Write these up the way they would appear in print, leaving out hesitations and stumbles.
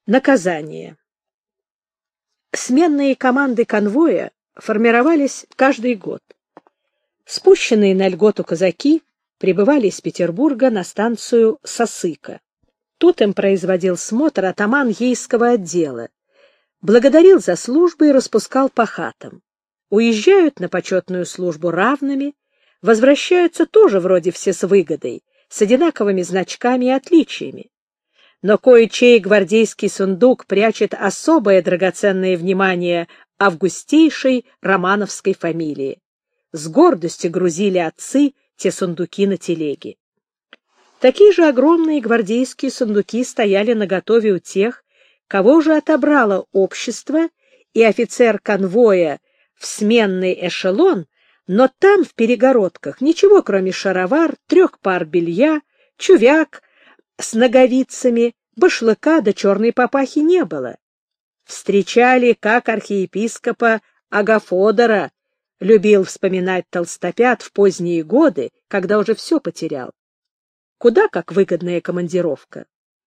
Наказание. Сменные команды конвоя формировались каждый год. Спущенные на льготу казаки прибывали из Петербурга на станцию Сосыка. Тут им производил смотр атаман Ейского отдела, благодарил за службу и распускал по хатам. Уезжают на почетную службу равными, возвращаются тоже вроде все с выгодой, с одинаковыми значками и отличиями. Но кое-чей гвардейский сундук прячет особое драгоценное внимание августейшей романовской фамилии. С гордостью грузили отцы те сундуки на телеги. Такие же огромные гвардейские сундуки стояли наготове у тех, кого уже отобрало общество, и офицер конвоя в сменный эшелон, но там, в перегородках, ничего, кроме шаровар, 3 пар белья, чувяк с ноговицами, башлыка да черной папахи не было. Встречали, как архиепископа Агафодора, любил вспоминать Толстопят в поздние годы, когда уже все потерял. Куда как выгодная командировка.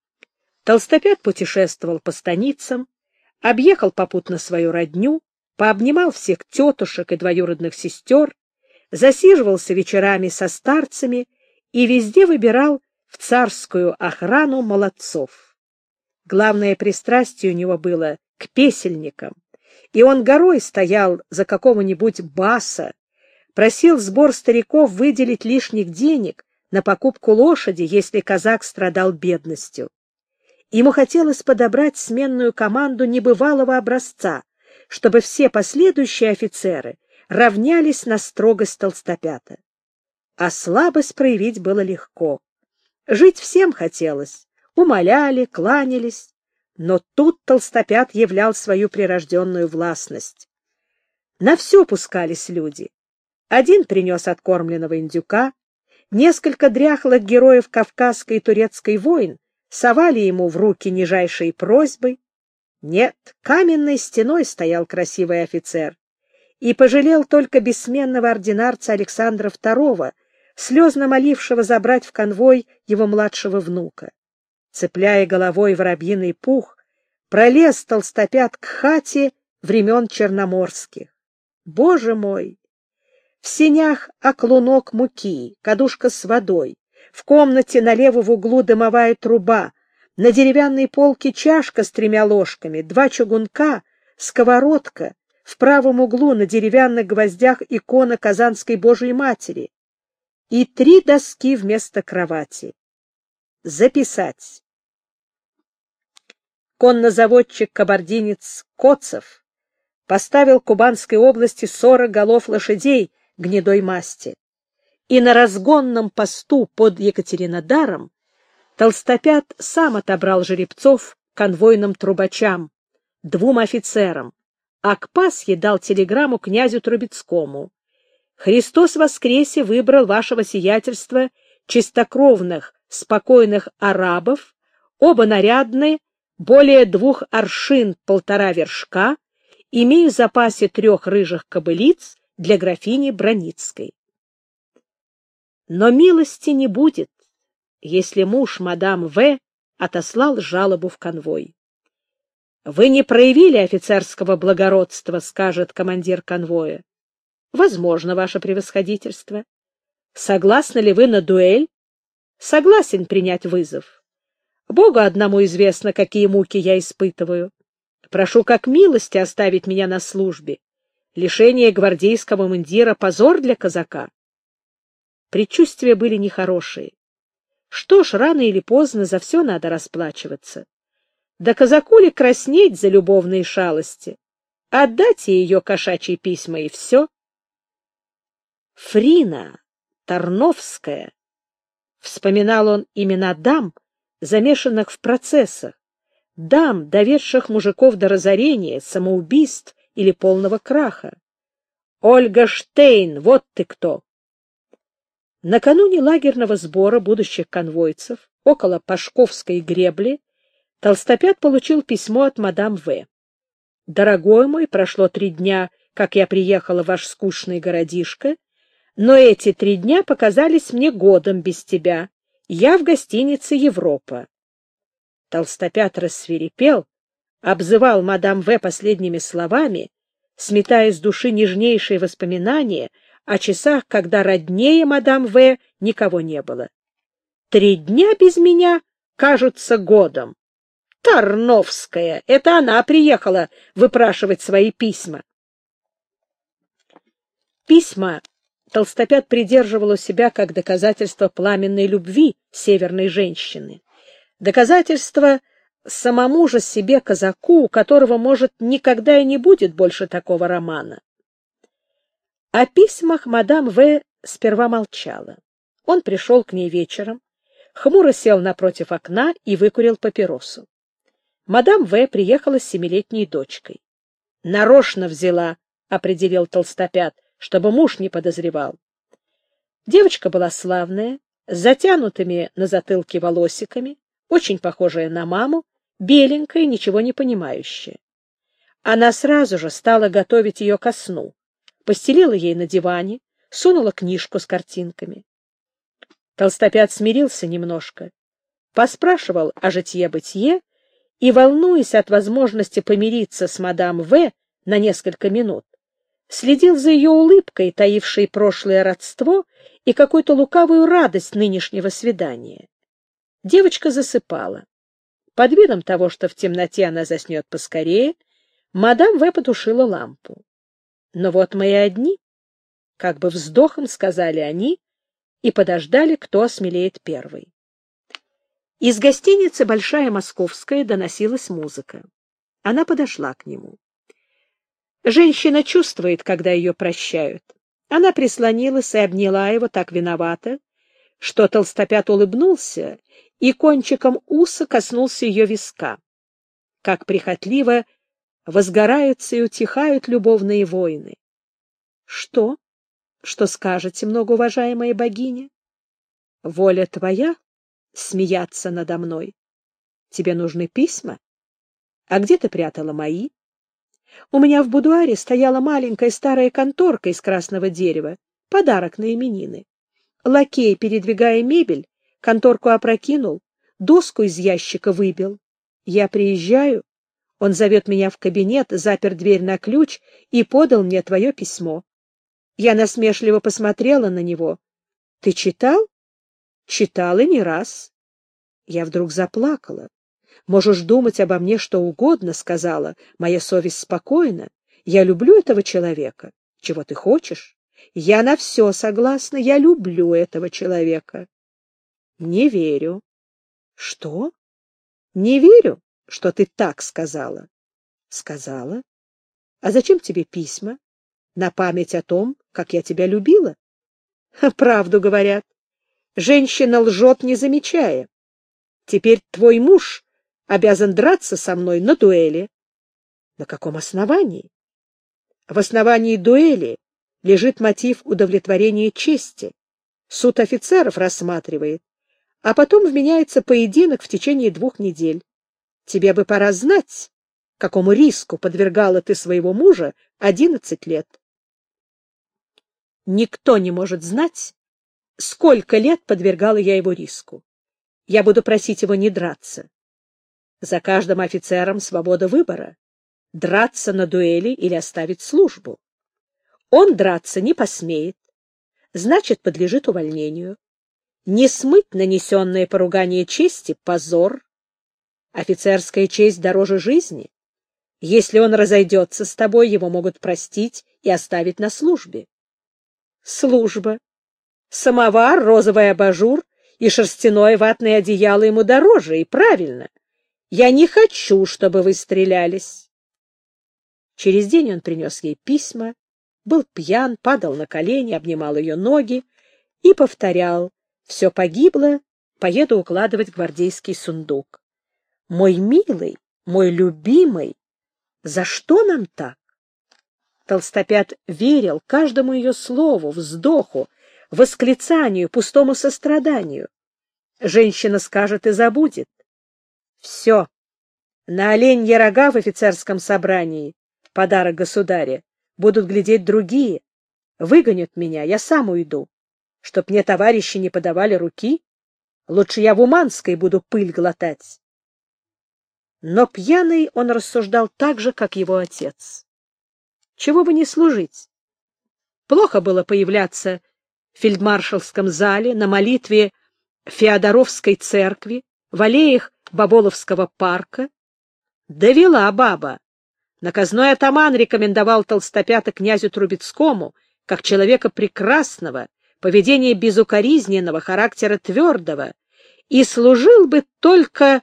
Толстопят путешествовал по станицам, объехал попутно свою родню, пообнимал всех тетушек и двоюродных сестер, засиживался вечерами со старцами и везде выбирал в царскую охрану молодцов. Главное пристрастие у него было к песельникам, и он горой стоял за какого-нибудь баса, просил сбор стариков выделить лишних денег на покупку лошади, если казак страдал бедностью. Ему хотелось подобрать сменную команду небывалого образца, чтобы все последующие офицеры равнялись на строгость Толстопята. А слабость проявить было легко. Жить всем хотелось, умоляли, кланялись, но тут Толстопят являл свою прирожденную властность. На все пускались люди. Один принес откормленного индюка, несколько дряхлых героев Кавказской и Турецкой войн совали ему в руки нижайшей просьбой. Нет, каменной стеной стоял красивый офицер и пожалел только бессменного ординарца Александра II, слезно молившего забрать в конвой его младшего внука. Цепляя головой воробьиный пух, пролез Толстопят к хате времен черноморских. Боже мой! В сенях оклунок муки, кадушка с водой, в комнате налево в углу дымовая труба, на деревянной полке чашка с 3 ложками, 2 чугунка, сковородка, в правом углу на деревянных гвоздях икона Казанской Божией Матери и 3 доски вместо кровати. Записать. Коннозаводчик-кабардинец Коцев поставил Кубанской области 40 голов лошадей гнедой масти, и на разгонном посту под Екатеринодаром Толстопят сам отобрал жеребцов конвойным трубачам, 2 офицерам, а к Пасхе дал телеграмму князю Трубецкому: «Христос воскресе выбрал вашего сиятельства чистокровных, спокойных арабов, оба нарядные, более 2 аршин 1,5 вершка, имею в запасе 3 рыжих кобылиц для графини Броницкой». Но милости не будет, если муж мадам В. отослал жалобу в конвой. «Вы не проявили офицерского благородства», — скажет командир конвоя. «Возможно, ваше превосходительство. Согласны ли вы на дуэль?» «Согласен принять вызов. Богу одному известно, какие муки я испытываю. Прошу как милости оставить меня на службе. Лишение гвардейского мундира — позор для казака». Предчувствия были нехорошие. Что ж, рано или поздно за все надо расплачиваться. Да казаку ли краснеть за любовные шалости? Отдайте ее кошачьи письма, и все. Фрина, Тарновская. Вспоминал он имена дам, замешанных в процессах, дам, доведших мужиков до разорения, самоубийств или полного краха. Ольга Штейн, вот ты кто! Накануне лагерного сбора будущих конвойцев около Пашковской гребли Толстопят получил письмо от мадам В. «Дорогой мой, прошло 3 дня, как я приехала в ваш скучный городишко, но эти 3 дня показались мне годом без тебя. Я в гостинице «Европа». Толстопят рассвирепел, обзывал мадам В. последними словами, сметая с души нежнейшие воспоминания о часах, когда роднее мадам В. никого не было. 3 дня без меня кажутся годом. Тарновская! Это она приехала выпрашивать свои письма. Письма Толстопят придерживал у себя как доказательство пламенной любви северной женщины. Доказательство самому же себе казаку, у которого, может, никогда и не будет больше такого романа. О письмах мадам В. сперва молчала. Он пришел к ней вечером, хмуро сел напротив окна и выкурил папиросу. Мадам В. приехала с 7-летней дочкой. «Нарочно взяла», — определил Толстопят, чтобы муж не подозревал. Девочка была славная, с затянутыми на затылке волосиками, очень похожая на маму, беленькая, ничего не понимающая. Она сразу же стала готовить ее ко сну, постелила ей на диване, сунула книжку с картинками. Толстопят смирился немножко, поспрашивал о житье-бытие и, волнуясь от возможности помириться с мадам В. на несколько минут, следил за ее улыбкой, таившей прошлое родство и какую-то лукавую радость нынешнего свидания. Девочка засыпала. Под видом того, что в темноте она заснет поскорее, мадам В. потушила лампу. «Но вот мы и одни», — как бы вздохом сказали они и подождали, кто осмелеет первый. Из гостиницы «Большая Московская» доносилась музыка. Она подошла к нему. Женщина чувствует, когда ее прощают. Она прислонилась и обняла его так виновато, что Толстопят улыбнулся и кончиком уса коснулся ее виска. Как прихотливо возгораются и утихают любовные войны. Что? Что скажете, многоуважаемая богиня? Воля твоя смеяться надо мной. Тебе нужны письма? А где ты прятала мои? У меня в будуаре стояла маленькая старая конторка из красного дерева, подарок на именины. Лакей, передвигая мебель, конторку опрокинул, доску из ящика выбил. Я приезжаю, он зовет меня в кабинет, запер дверь на ключ и подал мне твое письмо. Я насмешливо посмотрела на него. Ты читал? Читал и не раз. Я вдруг заплакала. «Можешь думать обо мне что угодно», — сказала. «Моя совесть спокойна. Я люблю этого человека. Чего ты хочешь? Я на все согласна. Я люблю этого человека». «Не верю». «Что? Не верю, что ты так сказала». «Сказала? А зачем тебе письма? На память о том, как я тебя любила?» «Правду говорят. Женщина лжет, не замечая. Теперь твой муж обязан драться со мной на дуэли. На каком основании? В основании дуэли лежит мотив удовлетворения чести. Суд офицеров рассматривает, а потом вменяется поединок в течение 2 недель. Тебе бы пора знать, какому риску подвергала ты своего мужа 11 лет. Никто не может знать, сколько лет подвергала я его риску. Я буду просить его не драться. За каждым офицером свобода выбора — драться на дуэли или оставить службу. Он драться не посмеет, значит, подлежит увольнению. Не смыть нанесенное поругание чести — позор. Офицерская честь дороже жизни. Если он разойдется с тобой, его могут простить и оставить на службе. Служба. Самовар, розовый абажур и шерстяное ватное одеяло ему дороже, и правильно. Я не хочу, чтобы вы стрелялись. Через день он принес ей письма, был пьян, падал на колени, обнимал ее ноги и повторял: «Все погибло, поеду укладывать гвардейский сундук». Мой милый, мой любимый, за что нам так? Толстопят верил каждому ее слову, вздоху, восклицанию, пустому состраданию. Женщина скажет и забудет. Все. На оленьи рога в офицерском собрании, подарок государя, будут глядеть другие. Выгонят меня, я сам уйду. Чтоб мне товарищи не подавали руки, лучше я в Уманской буду пыль глотать. Но пьяный он рассуждал так же, как его отец. Чего бы не служить. Плохо было появляться в фельдмаршалском зале, на молитве Феодоровской церкви, в аллеях Боболовского парка. Довела баба. Наказной атаман рекомендовал Толстопята князю Трубецкому как человека прекрасного, поведения безукоризненного, характера твердого, и служил бы только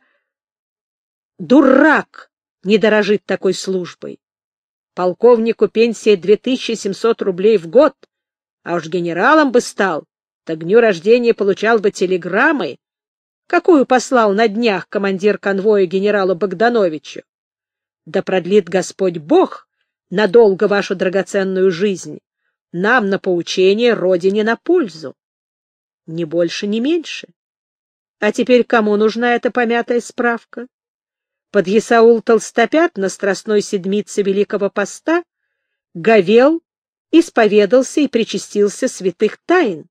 дурак, не дорожит такой службой. Полковнику пенсия 2700 рублей в год, а уж генералом бы стал, так к дню рождения получал бы телеграммы, какую послал на днях командир конвоя генералу Богдановичу. Да продлит Господь Бог надолго вашу драгоценную жизнь, нам на поучение, родине на пользу. Ни больше, ни меньше. А теперь кому нужна эта помятая справка? Подъясаул Толстопят на Страстной седмице Великого Поста говел, исповедался и причастился святых тайн.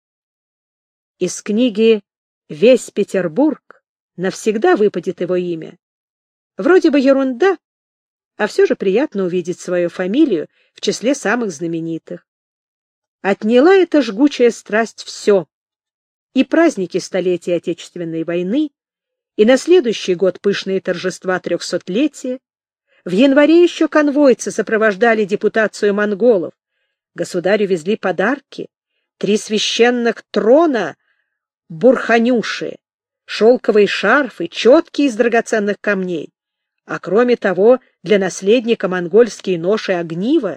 Из книги «Весь Петербург» навсегда выпадет его имя. Вроде бы ерунда, а все же приятно увидеть свою фамилию в числе самых знаменитых. Отняла эта жгучая страсть все. И праздники столетия Отечественной войны, и на следующий год пышные торжества 300-летия. В январе еще конвойцы сопровождали депутацию монголов. Государю везли подарки, 3 священных трона Бурханюши, шелковые шарфы, четки из драгоценных камней, а кроме того для наследника монгольские нож и огниво.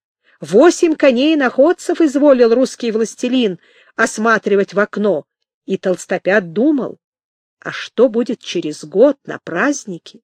8 коней-находцев изволил русский властелин осматривать в окно, и Толстопят думал, а что будет через год на празднике?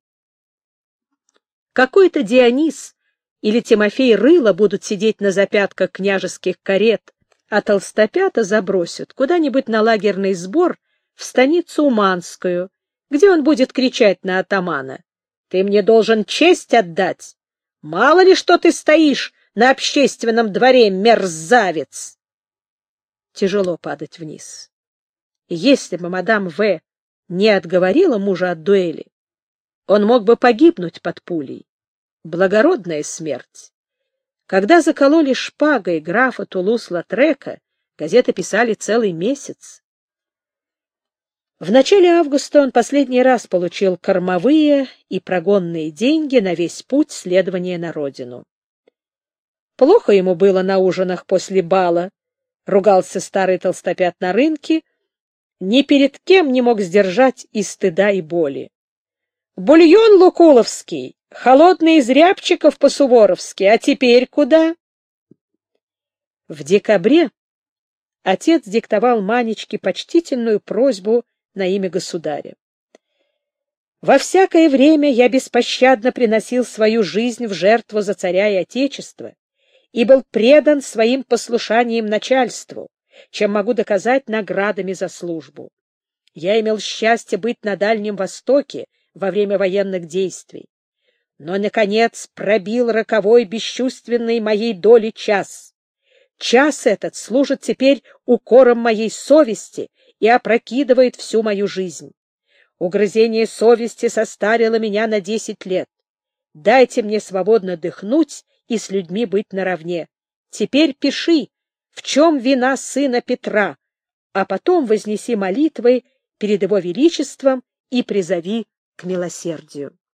Какой-то Дионис или Тимофей Рыло будут сидеть на запятках княжеских карет, а Толстопята забросят куда-нибудь на лагерный сбор в станицу Уманскую, где он будет кричать на атамана: «Ты мне должен честь отдать! Мало ли что ты стоишь на общественном дворе, мерзавец!» Тяжело падать вниз. Если бы мадам В. не отговорила мужа от дуэли, он мог бы погибнуть под пулей. Благородная смерть. Когда закололи шпагой графа Тулус-Латрека, газеты писали целый месяц. В начале августа он последний раз получил кормовые и прогонные деньги на весь путь следования на родину. Плохо ему было на ужинах после бала, ругался старый Толстопят на рынке, ни перед кем не мог сдержать и стыда, и боли. Бульон лукуловский, холодный из рябчиков по-суворовски, а теперь куда? В декабре отец диктовал Манечке почтительную просьбу на имя государя. «Во всякое время я беспощадно приносил свою жизнь в жертву за царя и отечество и был предан своим послушанием начальству, чем могу доказать наградами за службу. Я имел счастье быть на Дальнем Востоке во время военных действий. Но, наконец, пробил роковой бесчувственный моей доли час. Час этот служит теперь укором моей совести и опрокидывает всю мою жизнь. Угрызение совести состарило меня на 10 лет. Дайте мне свободно дыхнуть и с людьми быть наравне. Теперь пиши, в чем вина сына Петра, а потом вознеси молитвы перед его величеством и призови к милосердию».